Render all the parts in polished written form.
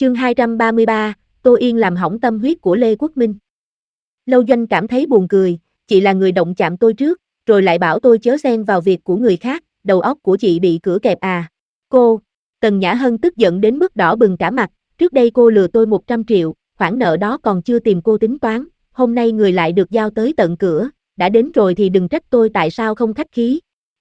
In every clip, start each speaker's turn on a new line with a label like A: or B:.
A: Chương 233, Tô Yên làm hỏng tâm huyết của Lê Quốc Minh. Lâu Doanh cảm thấy buồn cười, chị là người động chạm tôi trước, rồi lại bảo tôi chớ xen vào việc của người khác, đầu óc của chị bị cửa kẹp à. Cô, Tần Nhã Hân tức giận đến mức đỏ bừng cả mặt, trước đây cô lừa tôi 100 triệu, khoản nợ đó còn chưa tìm cô tính toán, hôm nay người lại được giao tới tận cửa, đã đến rồi thì đừng trách tôi tại sao không khách khí.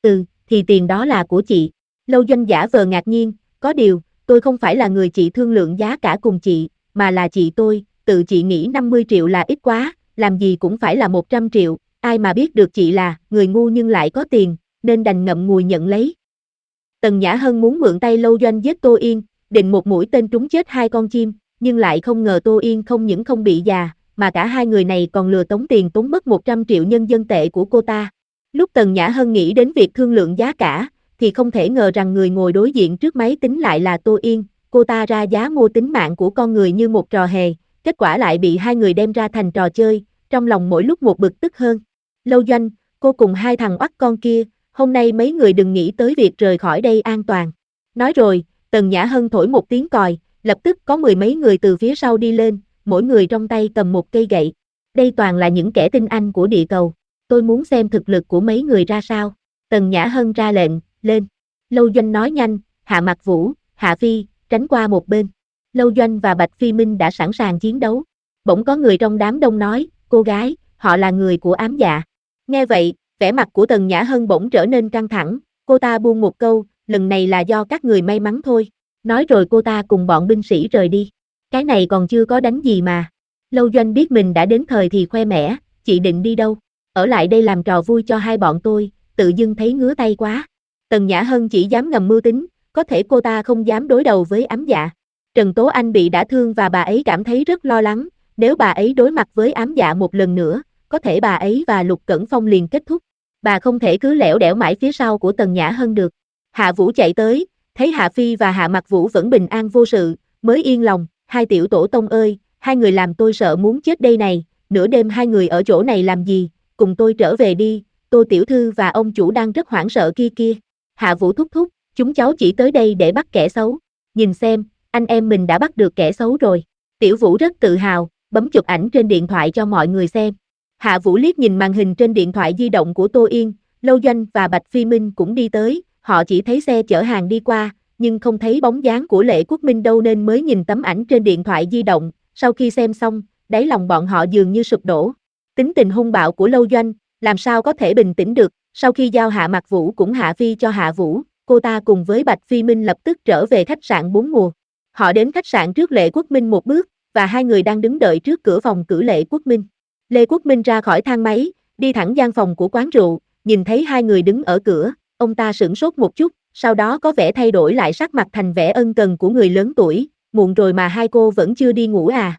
A: Thì tiền đó là của chị. Lâu Doanh giả vờ ngạc nhiên, có điều, tôi không phải là người chị thương lượng giá cả cùng chị, mà là chị tôi, tự chị nghĩ 50 triệu là ít quá, làm gì cũng phải là 100 triệu, ai mà biết được chị là người ngu nhưng lại có tiền, nên đành ngậm ngùi nhận lấy. Tần Nhã Hân muốn mượn tay Lâu Doanh giết Tô Yên, định một mũi tên trúng chết hai con chim, nhưng lại không ngờ Tô Yên không những không bị già, mà cả hai người này còn lừa tống tiền tốn mất 100 triệu nhân dân tệ của cô ta. Lúc Tần Nhã Hân nghĩ đến việc thương lượng giá cả, thì không thể ngờ rằng người ngồi đối diện trước máy tính lại là Tô Yên, cô ta ra giá mua tính mạng của con người như một trò hề, kết quả lại bị hai người đem ra thành trò chơi, trong lòng mỗi lúc một bực tức hơn. Lâu Doanh, cô cùng hai thằng oắt con kia, hôm nay mấy người đừng nghĩ tới việc rời khỏi đây an toàn. Nói rồi, Tần Nhã Hân thổi một tiếng còi, lập tức có mười mấy người từ phía sau đi lên, mỗi người trong tay cầm một cây gậy. Đây toàn là những kẻ tinh anh của địa cầu, tôi muốn xem thực lực của mấy người ra sao. Tần Nhã Hân ra lệnh, lên. Lâu Doanh nói nhanh, Hạ Mặc Vũ, Hạ Phi, tránh qua một bên. Lâu Doanh và Bạch Phi Minh đã sẵn sàng chiến đấu. Bỗng có người trong đám đông nói, cô gái, họ là người của ám dạ. Nghe vậy, vẻ mặt của Tần Nhã Hân bỗng trở nên căng thẳng, cô ta buông một câu, lần này là do các người may mắn thôi. Nói rồi cô ta cùng bọn binh sĩ rời đi. Cái này còn chưa có đánh gì mà. Lâu Doanh biết mình đã đến thời thì khoe mẽ, chị định đi đâu? Ở lại đây làm trò vui cho hai bọn tôi, tự dưng thấy ngứa tay quá. Tần Nhã Hân chỉ dám ngầm mưu tính, có thể cô ta không dám đối đầu với ám dạ. Trần Tố Anh bị đả thương và bà ấy cảm thấy rất lo lắng, nếu bà ấy đối mặt với ám dạ một lần nữa, có thể bà ấy và Lục Cẩn Phong liền kết thúc. Bà không thể cứ lẻo đẻo mãi phía sau của Tần Nhã Hân được. Hạ Vũ chạy tới, thấy Hạ Phi và Hạ Mặc Vũ vẫn bình an vô sự, mới yên lòng, hai tiểu tổ tông ơi, hai người làm tôi sợ muốn chết đây này, nửa đêm hai người ở chỗ này làm gì, cùng tôi trở về đi, Tô tiểu thư và ông chủ đang rất hoảng sợ kia. Hạ Vũ thúc thúc, chúng cháu chỉ tới đây để bắt kẻ xấu, nhìn xem, anh em mình đã bắt được kẻ xấu rồi. Tiểu Vũ rất tự hào, bấm chụp ảnh trên điện thoại cho mọi người xem. Hạ Vũ liếc nhìn màn hình trên điện thoại di động của Tô Yên, Lâu Doanh và Bạch Phi Minh cũng đi tới, họ chỉ thấy xe chở hàng đi qua, nhưng không thấy bóng dáng của Lệ Quốc Minh đâu nên mới nhìn tấm ảnh trên điện thoại di động, sau khi xem xong, đáy lòng bọn họ dường như sụp đổ. Tính tình hung bạo của Lâu Doanh, làm sao có thể bình tĩnh được, sau khi giao Hạ Mặc Vũ cũng hạ phi cho Hạ Vũ, cô ta cùng với Bạch Phi Minh lập tức trở về khách sạn 4 mùa. Họ đến khách sạn trước Lệ Quốc Minh một bước, và hai người đang đứng đợi trước cửa phòng cử Lệ Quốc Minh. Lê Quốc Minh ra khỏi thang máy, đi thẳng gian phòng của quán rượu, nhìn thấy hai người đứng ở cửa, ông ta sửng sốt một chút, sau đó có vẻ thay đổi lại sắc mặt thành vẻ ân cần của người lớn tuổi, muộn rồi mà hai cô vẫn chưa đi ngủ à.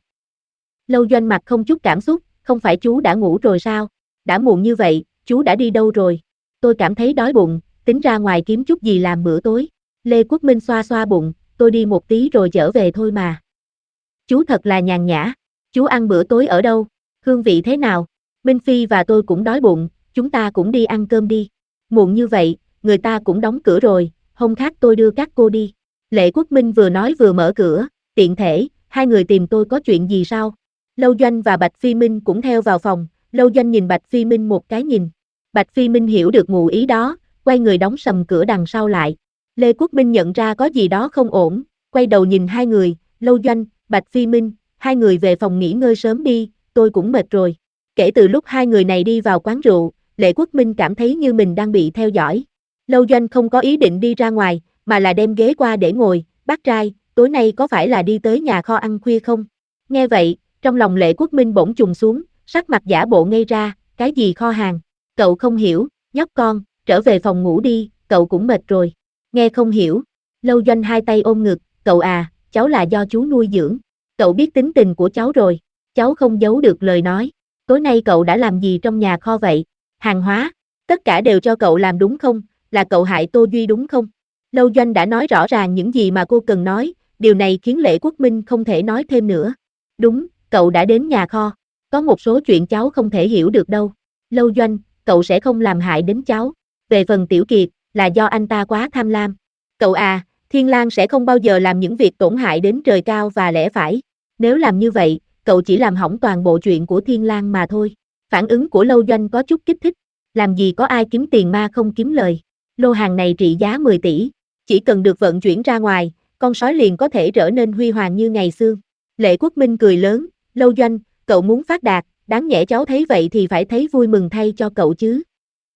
A: Lâu Doanh mặt không chút cảm xúc, không phải chú đã ngủ rồi sao, đã muộn như vậy, chú đã đi đâu rồi, tôi cảm thấy đói bụng, tính ra ngoài kiếm chút gì làm bữa tối. Lê Quốc Minh xoa xoa bụng, tôi đi một tí rồi trở về thôi mà. Chú thật là nhàn nhã, chú ăn bữa tối ở đâu, hương vị thế nào? Minh Phi và tôi cũng đói bụng, chúng ta cũng đi ăn cơm đi. Muộn như vậy, người ta cũng đóng cửa rồi, hôm khác tôi đưa các cô đi. Lệ Quốc Minh vừa nói vừa mở cửa, tiện thể, hai người tìm tôi có chuyện gì sao? Lâu Doanh và Bạch Phi Minh cũng theo vào phòng, Lâu Doanh nhìn Bạch Phi Minh một cái nhìn. Bạch Phi Minh hiểu được ngụ ý đó, quay người đóng sầm cửa đằng sau lại. Lê Quốc Minh nhận ra có gì đó không ổn, quay đầu nhìn hai người, Lâu Doanh, Bạch Phi Minh, hai người về phòng nghỉ ngơi sớm đi, tôi cũng mệt rồi. Kể từ lúc hai người này đi vào quán rượu, Lệ Quốc Minh cảm thấy như mình đang bị theo dõi. Lâu Doanh không có ý định đi ra ngoài, mà là đem ghế qua để ngồi, bác trai, tối nay có phải là đi tới nhà kho ăn khuya không? Nghe vậy, trong lòng Lệ Quốc Minh bỗng trùng xuống, sắc mặt giả bộ ngây ra, cái gì kho hàng? Cậu không hiểu, nhóc con, trở về phòng ngủ đi, cậu cũng mệt rồi. Nghe không hiểu, Lâu Doanh hai tay ôm ngực, cậu à, cháu là do chú nuôi dưỡng. Cậu biết tính tình của cháu rồi, cháu không giấu được lời nói. Tối nay cậu đã làm gì trong nhà kho vậy? Hàng hóa, tất cả đều cho cậu làm đúng không? Là cậu hại Tô Duy đúng không? Lâu Doanh đã nói rõ ràng những gì mà cô cần nói, điều này khiến Lệ Quốc Minh không thể nói thêm nữa. Đúng, cậu đã đến nhà kho. Có một số chuyện cháu không thể hiểu được đâu. Lâu Doanh, cậu sẽ không làm hại đến cháu. Về phần Tiểu Kiệt, là do anh ta quá tham lam. Cậu à, Thiên Lang sẽ không bao giờ làm những việc tổn hại đến trời cao và lẽ phải. Nếu làm như vậy, cậu chỉ làm hỏng toàn bộ chuyện của Thiên Lang mà thôi. Phản ứng của Lâu Doanh có chút kích thích. Làm gì có ai kiếm tiền ma không kiếm lời. Lô hàng này trị giá 10 tỷ. Chỉ cần được vận chuyển ra ngoài, con sói liền có thể trở nên huy hoàng như ngày xưa. Lệ Quốc Minh cười lớn, Lâu Doanh, cậu muốn phát đạt, đáng nhẽ cháu thấy vậy thì phải thấy vui mừng thay cho cậu chứ.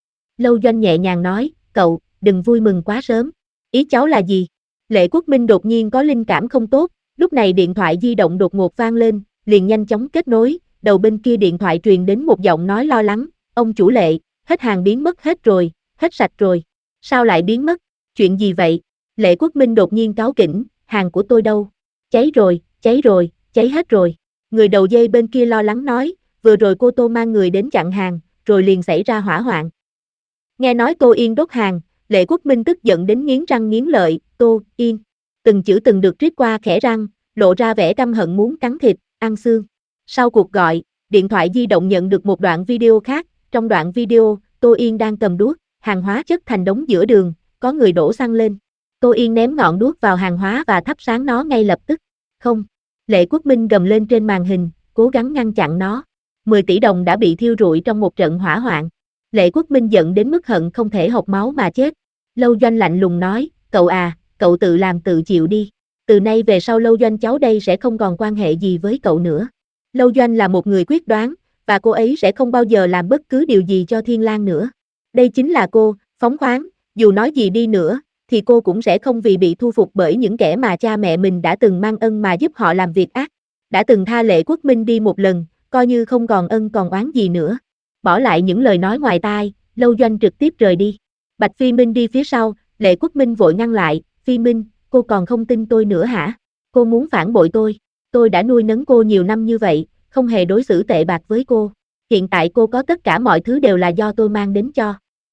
A: Lâu Doanh nhẹ nhàng nói, cậu, đừng vui mừng quá sớm. Ý cháu là gì? Lệ Quốc Minh đột nhiên có linh cảm không tốt, lúc này điện thoại di động đột ngột vang lên, liền nhanh chóng kết nối, đầu bên kia điện thoại truyền đến một giọng nói lo lắng, ông chủ Lệ, hết hàng biến mất hết rồi, hết sạch rồi. Sao lại biến mất? Chuyện gì vậy? Lệ Quốc Minh đột nhiên cáu kỉnh, hàng của tôi đâu? Cháy rồi, cháy hết rồi. Người đầu dây bên kia lo lắng nói, vừa rồi cô Tô mang người đến chặn hàng, rồi liền xảy ra hỏa hoạn. Nghe nói Tô Yên đốt hàng, Lệ Quốc Minh tức giận đến nghiến răng nghiến lợi, Tô Yên. Từng chữ từng được rít qua khẽ răng, lộ ra vẻ căm hận muốn cắn thịt, ăn xương. Sau cuộc gọi, điện thoại di động nhận được một đoạn video khác, trong đoạn video, Tô Yên đang cầm đuốc, hàng hóa chất thành đống giữa đường, có người đổ xăng lên. Tô Yên ném ngọn đuốc vào hàng hóa và thắp sáng nó ngay lập tức. Không. Lệ Quốc Minh gầm lên trên màn hình, cố gắng ngăn chặn nó. 10 tỷ đồng đã bị thiêu rụi trong một trận hỏa hoạn. Lệ Quốc Minh giận đến mức hận không thể hộc máu mà chết. Lâu Doanh lạnh lùng nói, cậu à, cậu tự làm tự chịu đi. Từ nay về sau Lâu Doanh cháu đây sẽ không còn quan hệ gì với cậu nữa. Lâu Doanh là một người quyết đoán, và cô ấy sẽ không bao giờ làm bất cứ điều gì cho Thiên Lang nữa. Đây chính là cô, phóng khoáng, dù nói gì đi nữa, thì cô cũng sẽ không vì bị thu phục bởi những kẻ mà cha mẹ mình đã từng mang ân mà giúp họ làm việc ác. Đã từng tha Lệ Quốc Minh đi một lần, coi như không còn ân còn oán gì nữa. Bỏ lại những lời nói ngoài tai, Lâu Doanh trực tiếp rời đi. Bạch Phi Minh đi phía sau, Lệ Quốc Minh vội ngăn lại, Phi Minh, cô còn không tin tôi nữa hả? Cô muốn phản bội tôi đã nuôi nấng cô nhiều năm như vậy, không hề đối xử tệ bạc với cô. Hiện tại cô có tất cả mọi thứ đều là do tôi mang đến cho.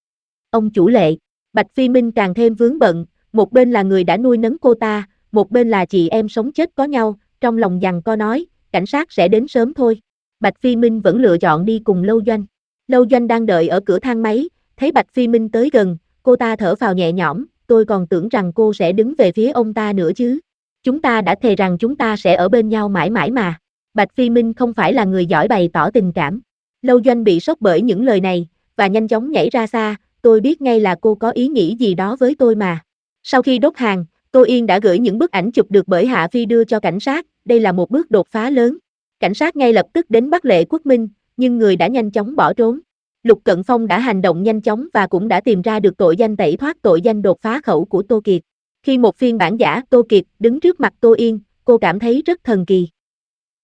A: Ông chủ Lệ, Bạch Phi Minh càng thêm vướng bận, một bên là người đã nuôi nấng cô ta, một bên là chị em sống chết có nhau, trong lòng giằng co nói, cảnh sát sẽ đến sớm thôi. Bạch Phi Minh vẫn lựa chọn đi cùng Lâu Doanh. Lâu Doanh đang đợi ở cửa thang máy, thấy Bạch Phi Minh tới gần, cô ta thở phào nhẹ nhõm, tôi còn tưởng rằng cô sẽ đứng về phía ông ta nữa chứ. Chúng ta đã thề rằng chúng ta sẽ ở bên nhau mãi mãi mà. Bạch Phi Minh không phải là người giỏi bày tỏ tình cảm. Lâu Doanh bị sốc bởi những lời này, và nhanh chóng nhảy ra xa, tôi biết ngay là cô có ý nghĩ gì đó với tôi mà. Sau khi đốt hàng, Tô Yên đã gửi những bức ảnh chụp được bởi Hạ Phi đưa cho cảnh sát, đây là một bước đột phá lớn. Cảnh sát ngay lập tức đến bắt Lệ Quốc Minh, nhưng người đã nhanh chóng bỏ trốn. Lục Cận Phong đã hành động nhanh chóng và cũng đã tìm ra được tội danh tẩy thoát tội danh đột phá khẩu của Tô Kiệt. Khi một phiên bản giả Tô Kiệt đứng trước mặt Tô Yên, cô cảm thấy rất thần kỳ.